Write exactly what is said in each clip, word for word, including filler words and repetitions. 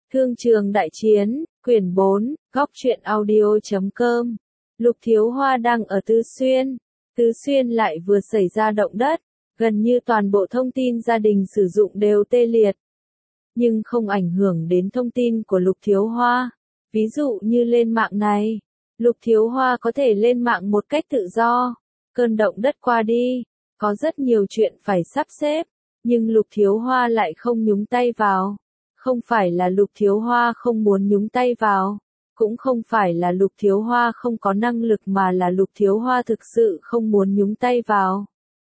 Thương trường đại chiến, quyển bốn, góc truyện audio chấm com. Lục Thiếu Hoa đang ở Tứ Xuyên. Tứ Xuyên lại vừa xảy ra động đất, gần như toàn bộ thông tin gia đình sử dụng đều tê liệt. Nhưng không ảnh hưởng đến thông tin của Lục Thiếu Hoa. Ví dụ như lên mạng này, Lục Thiếu Hoa có thể lên mạng một cách tự do. Cơn động đất qua đi, có rất nhiều chuyện phải sắp xếp, nhưng Lục Thiếu Hoa lại không nhúng tay vào. Không phải là Lục Thiếu Hoa không muốn nhúng tay vào, cũng không phải là Lục Thiếu Hoa không có năng lực mà là Lục Thiếu Hoa thực sự không muốn nhúng tay vào.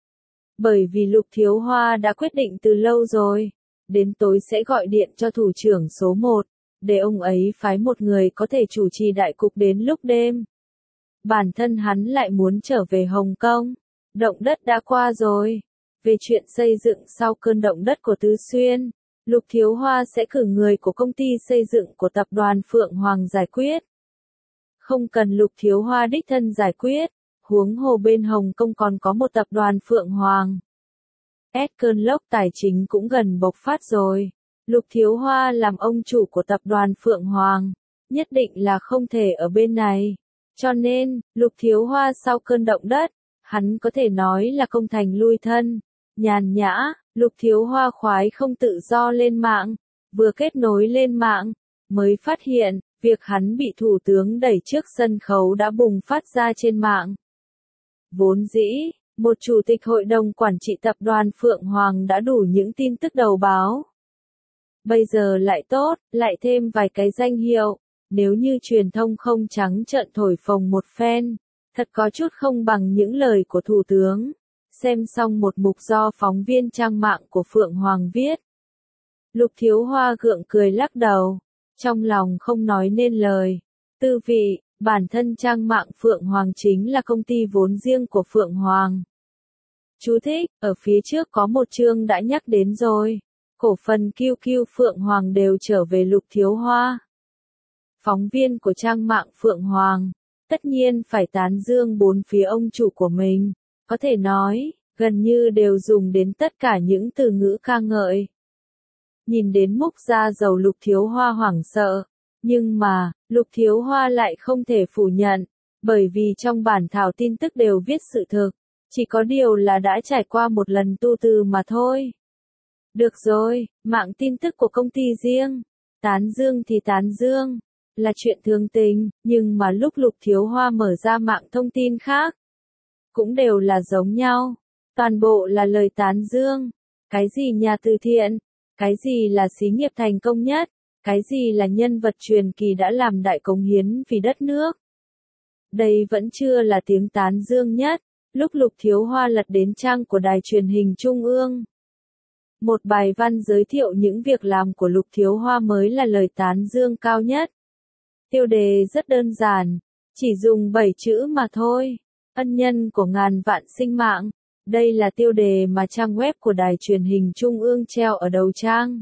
Bởi vì Lục Thiếu Hoa đã quyết định từ lâu rồi, đến tối sẽ gọi điện cho thủ trưởng số một, để ông ấy phái một người có thể chủ trì đại cục đến lúc đêm. Bản thân hắn lại muốn trở về Hồng Kông, động đất đã qua rồi. Về chuyện xây dựng sau cơn động đất của Tứ Xuyên, Lục Thiếu Hoa sẽ cử người của công ty xây dựng của tập đoàn Phượng Hoàng giải quyết. Không cần Lục Thiếu Hoa đích thân giải quyết, huống hồ bên Hồng Kông còn có một tập đoàn Phượng Hoàng. Ét cơn lốc tài chính cũng gần bộc phát rồi. Lục Thiếu Hoa làm ông chủ của tập đoàn Phượng Hoàng, nhất định là không thể ở bên này. Cho nên, Lục Thiếu Hoa sau cơn động đất, hắn có thể nói là công thành lui thân, nhàn nhã. Lục Thiếu Hoa khoái không tự do lên mạng, vừa kết nối lên mạng, mới phát hiện, việc hắn bị thủ tướng đẩy trước sân khấu đã bùng phát ra trên mạng. Vốn dĩ, một chủ tịch hội đồng quản trị tập đoàn Phượng Hoàng đã đủ những tin tức đầu báo. Bây giờ lại tốt, lại thêm vài cái danh hiệu, nếu như truyền thông không trắng trợn thổi phồng một phen, thật có chút không bằng những lời của thủ tướng. Xem xong một mục do phóng viên trang mạng của Phượng Hoàng viết. Lục Thiếu Hoa gượng cười lắc đầu, trong lòng không nói nên lời. Tư vị, bản thân trang mạng Phượng Hoàng chính là công ty vốn riêng của Phượng Hoàng. Chú thích, ở phía trước có một chương đã nhắc đến rồi. Cổ phần quy quy Phượng Hoàng đều trở về Lục Thiếu Hoa. Phóng viên của trang mạng Phượng Hoàng, tất nhiên phải tán dương bốn phía ông chủ của mình. Có thể nói, gần như đều dùng đến tất cả những từ ngữ ca ngợi. Nhìn đến múc ra dầu Lục Thiếu Hoa hoảng sợ, nhưng mà, Lục Thiếu Hoa lại không thể phủ nhận, bởi vì trong bản thảo tin tức đều viết sự thực, chỉ có điều là đã trải qua một lần tu từ mà thôi. Được rồi, mạng tin tức của công ty riêng, tán dương thì tán dương, là chuyện thường tình, nhưng mà lúc Lục Thiếu Hoa mở ra mạng thông tin khác, cũng đều là giống nhau, toàn bộ là lời tán dương. Cái gì nhà từ thiện, cái gì là xí nghiệp thành công nhất, cái gì là nhân vật truyền kỳ đã làm đại cống hiến vì đất nước. Đây vẫn chưa là tiếng tán dương nhất, lúc Lục Thiếu Hoa lật đến trang của đài truyền hình Trung ương. Một bài văn giới thiệu những việc làm của Lục Thiếu Hoa mới là lời tán dương cao nhất. Tiêu đề rất đơn giản, chỉ dùng bảy chữ mà thôi. Ân nhân của ngàn vạn sinh mạng. Đây là tiêu đề mà trang web của đài truyền hình Trung ương treo ở đầu trang.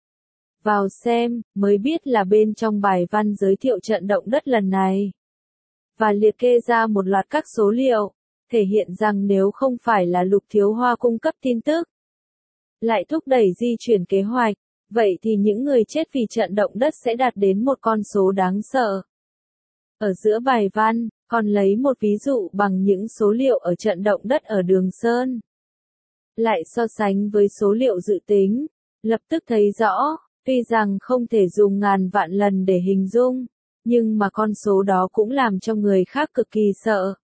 Vào xem, mới biết là bên trong bài văn giới thiệu trận động đất lần này. Và liệt kê ra một loạt các số liệu, thể hiện rằng nếu không phải là Lục Thiếu Hoa cung cấp tin tức, lại thúc đẩy di chuyển kế hoạch, vậy thì những người chết vì trận động đất sẽ đạt đến một con số đáng sợ. Ở giữa bài văn, còn lấy một ví dụ bằng những số liệu ở trận động đất ở Đường Sơn. Lại so sánh với số liệu dự tính, lập tức thấy rõ, tuy rằng không thể dùng ngàn vạn lần để hình dung, nhưng mà con số đó cũng làm cho người khác cực kỳ sợ.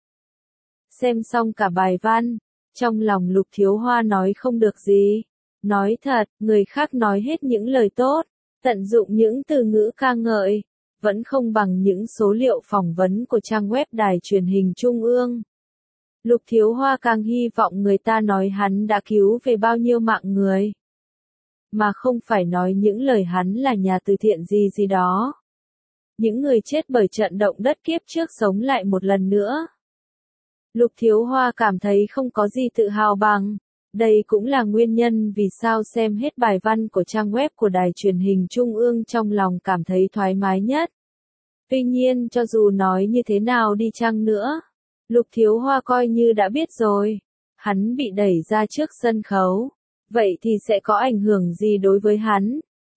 Xem xong cả bài văn, trong lòng Lục Thiếu Hoa nói không được gì. Nói thật, người khác nói hết những lời tốt, tận dụng những từ ngữ ca ngợi, vẫn không bằng những số liệu phỏng vấn của trang web đài truyền hình Trung ương. Lục Thiếu Hoa càng hy vọng người ta nói hắn đã cứu về bao nhiêu mạng người, mà không phải nói những lời hắn là nhà từ thiện gì gì đó. Những người chết bởi trận động đất kiếp trước sống lại một lần nữa. Lục Thiếu Hoa cảm thấy không có gì tự hào bằng. Đây cũng là nguyên nhân vì sao xem hết bài văn của trang web của đài truyền hình Trung ương trong lòng cảm thấy thoải mái nhất. Tuy nhiên cho dù nói như thế nào đi chăng nữa, Lục Thiếu Hoa coi như đã biết rồi. Hắn bị đẩy ra trước sân khấu. Vậy thì sẽ có ảnh hưởng gì đối với hắn?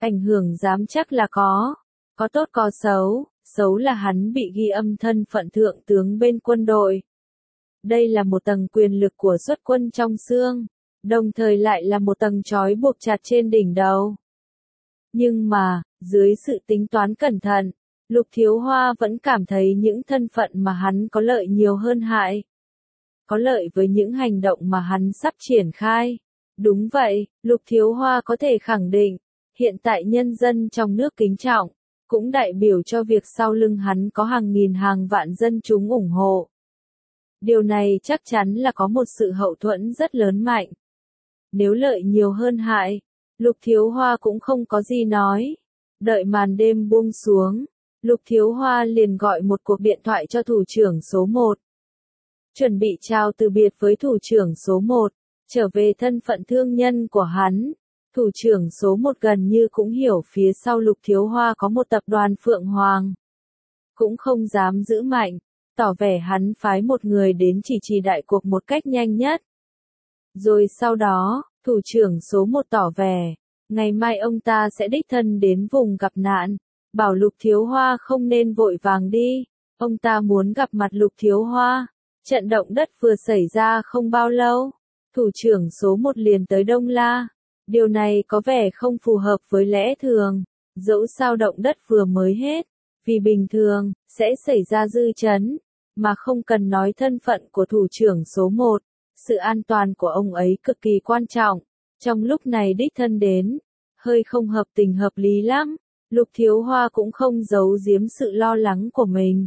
Ảnh hưởng dám chắc là có. Có tốt có xấu, xấu là hắn bị ghi âm thân phận thượng tướng bên quân đội. Đây là một tầng quyền lực của xuất quân trong xương, đồng thời lại là một tầng trói buộc chặt trên đỉnh đầu. Nhưng mà, dưới sự tính toán cẩn thận, Lục Thiếu Hoa vẫn cảm thấy những thân phận mà hắn có lợi nhiều hơn hại. Có lợi với những hành động mà hắn sắp triển khai. Đúng vậy, Lục Thiếu Hoa có thể khẳng định, hiện tại nhân dân trong nước kính trọng, cũng đại biểu cho việc sau lưng hắn có hàng nghìn hàng vạn dân chúng ủng hộ. Điều này chắc chắn là có một sự hậu thuẫn rất lớn mạnh. Nếu lợi nhiều hơn hại, Lục Thiếu Hoa cũng không có gì nói. Đợi màn đêm buông xuống, Lục Thiếu Hoa liền gọi một cuộc điện thoại cho thủ trưởng số một. Chuẩn bị chào từ biệt với thủ trưởng số một, trở về thân phận thương nhân của hắn. Thủ trưởng số một gần như cũng hiểu phía sau Lục Thiếu Hoa có một tập đoàn Phượng Hoàng. Cũng không dám giữ mạnh, tỏ vẻ hắn phái một người đến chỉ trì đại cuộc một cách nhanh nhất. Rồi sau đó, thủ trưởng số một tỏ vẻ, ngày mai ông ta sẽ đích thân đến vùng gặp nạn, bảo Lục Thiếu Hoa không nên vội vàng đi, ông ta muốn gặp mặt Lục Thiếu Hoa. Trận động đất vừa xảy ra không bao lâu, thủ trưởng số một liền tới Đông La. Điều này có vẻ không phù hợp với lẽ thường, dẫu sao động đất vừa mới hết, vì bình thường, sẽ xảy ra dư chấn, mà không cần nói thân phận của thủ trưởng số một, sự an toàn của ông ấy cực kỳ quan trọng, trong lúc này đích thân đến, hơi không hợp tình hợp lý lắm, Lục Thiếu Hoa cũng không giấu giếm sự lo lắng của mình.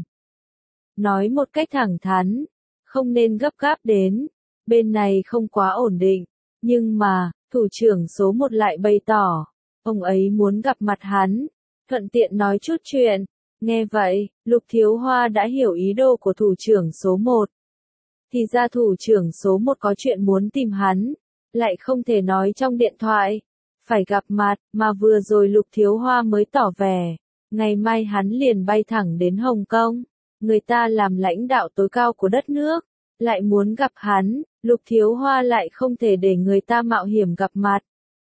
Nói một cách thẳng thắn, không nên gấp gáp đến, bên này không quá ổn định, nhưng mà, thủ trưởng số một lại bày tỏ, ông ấy muốn gặp mặt hắn, thuận tiện nói chút chuyện. Nghe vậy, Lục Thiếu Hoa đã hiểu ý đồ của thủ trưởng số một. Thì ra thủ trưởng số một có chuyện muốn tìm hắn, lại không thể nói trong điện thoại, phải gặp mặt, mà vừa rồi Lục Thiếu Hoa mới tỏ vẻ, ngày mai hắn liền bay thẳng đến Hồng Kông, người ta làm lãnh đạo tối cao của đất nước, lại muốn gặp hắn, Lục Thiếu Hoa lại không thể để người ta mạo hiểm gặp mặt.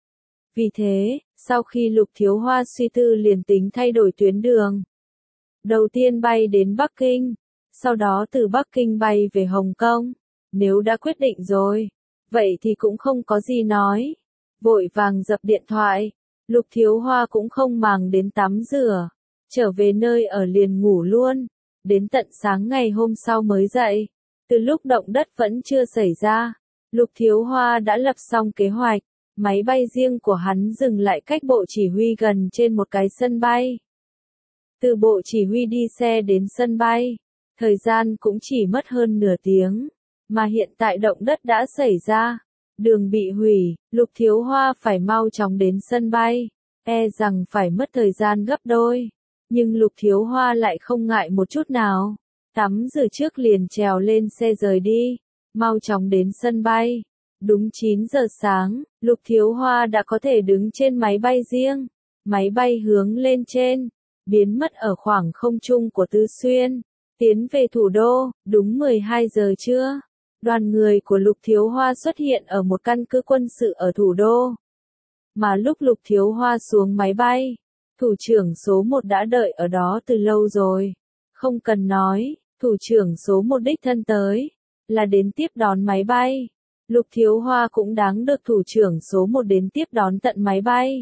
Vì thế, sau khi Lục Thiếu Hoa suy tư liền tính thay đổi tuyến đường. Đầu tiên bay đến Bắc Kinh, sau đó từ Bắc Kinh bay về Hồng Kông. Nếu đã quyết định rồi, vậy thì cũng không có gì nói. Vội vàng dập điện thoại, Lục Thiếu Hoa cũng không màng đến tắm rửa, trở về nơi ở liền ngủ luôn, đến tận sáng ngày hôm sau mới dậy. Từ lúc động đất vẫn chưa xảy ra, Lục Thiếu Hoa đã lập xong kế hoạch, máy bay riêng của hắn dừng lại cách bộ chỉ huy gần trên một cái sân bay. Từ bộ chỉ huy đi xe đến sân bay, thời gian cũng chỉ mất hơn nửa tiếng, mà hiện tại động đất đã xảy ra, đường bị hủy, Lục Thiếu Hoa phải mau chóng đến sân bay, e rằng phải mất thời gian gấp đôi, nhưng Lục Thiếu Hoa lại không ngại một chút nào, tắm rửa trước liền trèo lên xe rời đi, mau chóng đến sân bay. Đúng chín giờ sáng, Lục Thiếu Hoa đã có thể đứng trên máy bay riêng, máy bay hướng lên trên, biến mất ở khoảng không trung của Tứ Xuyên, tiến về thủ đô, đúng mười hai giờ trưa. Đoàn người của Lục Thiếu Hoa xuất hiện ở một căn cứ quân sự ở thủ đô. Mà lúc Lục Thiếu Hoa xuống máy bay, thủ trưởng số một đã đợi ở đó từ lâu rồi. Không cần nói, thủ trưởng số một đích thân tới, là đến tiếp đón máy bay. Lục Thiếu Hoa cũng đáng được thủ trưởng số một đến tiếp đón tận máy bay.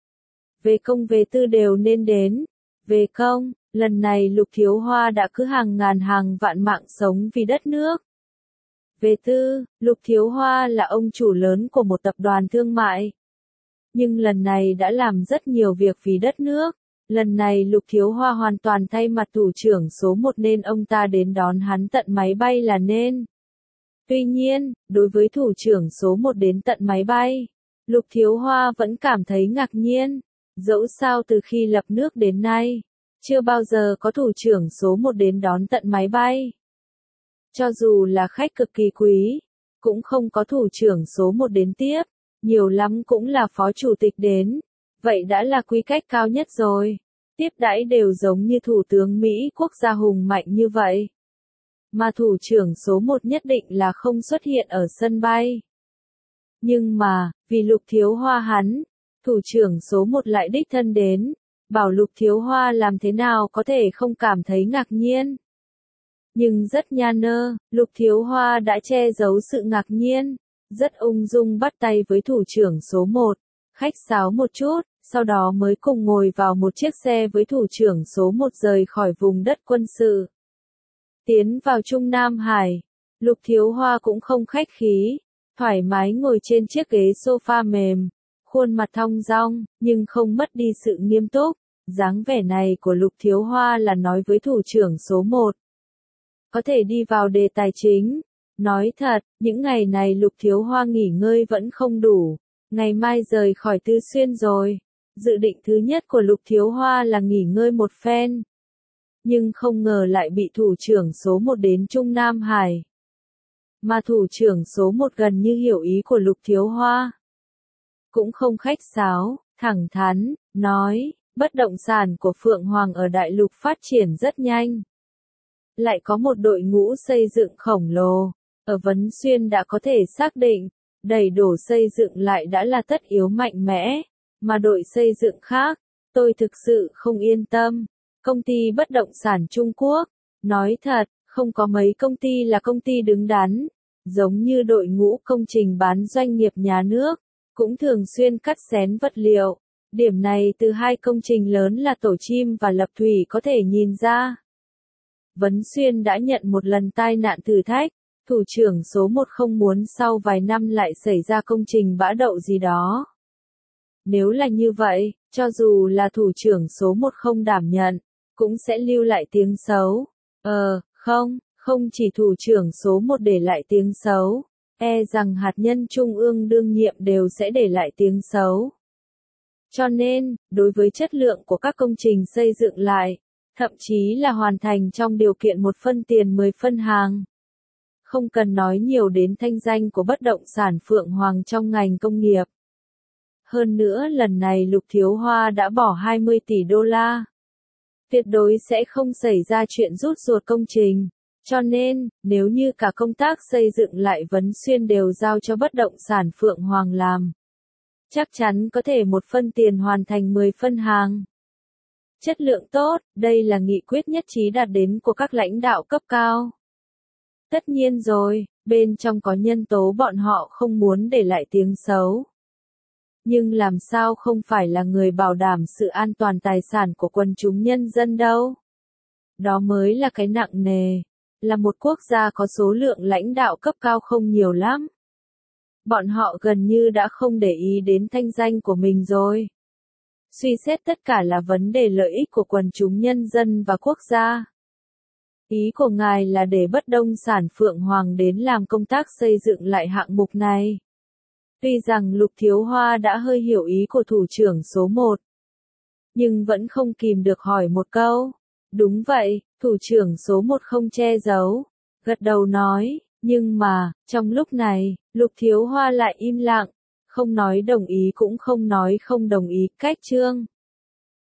Về công về tư đều nên đến. Về công, lần này Lục Thiếu Hoa đã cứ hàng ngàn hàng vạn mạng sống vì đất nước. Về tư, Lục Thiếu Hoa là ông chủ lớn của một tập đoàn thương mại. Nhưng lần này đã làm rất nhiều việc vì đất nước. Lần này Lục Thiếu Hoa hoàn toàn thay mặt thủ trưởng số một nên ông ta đến đón hắn tận máy bay là nên. Tuy nhiên, đối với thủ trưởng số một đến tận máy bay, Lục Thiếu Hoa vẫn cảm thấy ngạc nhiên. Dẫu sao từ khi lập nước đến nay, chưa bao giờ có thủ trưởng số một đến đón tận máy bay. Cho dù là khách cực kỳ quý, cũng không có thủ trưởng số một đến tiếp, nhiều lắm cũng là phó chủ tịch đến. Vậy đã là quy cách cao nhất rồi. Tiếp đãi đều giống như thủ tướng Mỹ quốc gia hùng mạnh như vậy. Mà thủ trưởng số một nhất định là không xuất hiện ở sân bay. Nhưng mà, vì Lục Thiếu Hoa hắn, thủ trưởng số một lại đích thân đến, bảo Lục Thiếu Hoa làm thế nào có thể không cảm thấy ngạc nhiên. Nhưng rất nha nơ, Lục Thiếu Hoa đã che giấu sự ngạc nhiên, rất ung dung bắt tay với thủ trưởng số một, khách sáo một chút, sau đó mới cùng ngồi vào một chiếc xe với thủ trưởng số một rời khỏi vùng đất quân sự. Tiến vào Trung Nam Hải, Lục Thiếu Hoa cũng không khách khí, thoải mái ngồi trên chiếc ghế sofa mềm, khuôn mặt thong dong, nhưng không mất đi sự nghiêm túc. Dáng vẻ này của Lục Thiếu Hoa là nói với thủ trưởng số một. Có thể đi vào đề tài chính. Nói thật, những ngày này Lục Thiếu Hoa nghỉ ngơi vẫn không đủ. Ngày mai rời khỏi Tứ Xuyên rồi. Dự định thứ nhất của Lục Thiếu Hoa là nghỉ ngơi một phen. Nhưng không ngờ lại bị thủ trưởng số một đến Trung Nam Hải. Mà thủ trưởng số một gần như hiểu ý của Lục Thiếu Hoa. Cũng không khách sáo, thẳng thắn, nói, bất động sản của Phượng Hoàng ở Đại Lục phát triển rất nhanh. Lại có một đội ngũ xây dựng khổng lồ, ở Vấn Xuyên đã có thể xác định, đầy đổ xây dựng lại đã là tất yếu mạnh mẽ, mà đội xây dựng khác, tôi thực sự không yên tâm. Công ty bất động sản Trung Quốc, nói thật, không có mấy công ty là công ty đứng đắn, giống như đội ngũ công trình bán doanh nghiệp nhà nước, cũng thường xuyên cắt xén vật liệu. Điểm này từ hai công trình lớn là Tổ Chim và Lập Thủy có thể nhìn ra. Vấn Xuyên đã nhận một lần tai nạn thử thách, thủ trưởng số một không muốn sau vài năm lại xảy ra công trình bã đậu gì đó. Nếu là như vậy, cho dù là thủ trưởng số một không đảm nhận, cũng sẽ lưu lại tiếng xấu. Ờ, không, không chỉ thủ trưởng số một để lại tiếng xấu, e rằng hạt nhân trung ương đương nhiệm đều sẽ để lại tiếng xấu. Cho nên, đối với chất lượng của các công trình xây dựng lại, thậm chí là hoàn thành trong điều kiện một phân tiền mười phân hàng. Không cần nói nhiều đến thanh danh của bất động sản Phượng Hoàng trong ngành công nghiệp. Hơn nữa lần này Lục Thiếu Hoa đã bỏ hai mươi tỷ đô la. Tuyệt đối sẽ không xảy ra chuyện rút ruột công trình. Cho nên, nếu như cả công tác xây dựng lại Vấn Xuyên đều giao cho bất động sản Phượng Hoàng làm, chắc chắn có thể một phân tiền hoàn thành mười phân hàng. Chất lượng tốt, đây là nghị quyết nhất trí đạt đến của các lãnh đạo cấp cao. Tất nhiên rồi, bên trong có nhân tố bọn họ không muốn để lại tiếng xấu. Nhưng làm sao không phải là người bảo đảm sự an toàn tài sản của quần chúng nhân dân đâu. Đó mới là cái nặng nề. Là một quốc gia có số lượng lãnh đạo cấp cao không nhiều lắm. Bọn họ gần như đã không để ý đến thanh danh của mình rồi. Suy xét tất cả là vấn đề lợi ích của quần chúng nhân dân và quốc gia. Ý của ngài là để bất động sản Phượng Hoàng đến làm công tác xây dựng lại hạng mục này. Tuy rằng Lục Thiếu Hoa đã hơi hiểu ý của thủ trưởng số một, nhưng vẫn không kìm được hỏi một câu. Đúng vậy, thủ trưởng số một không che giấu, gật đầu nói, nhưng mà, trong lúc này, Lục Thiếu Hoa lại im lặng, không nói đồng ý cũng không nói không đồng ý, cách chương.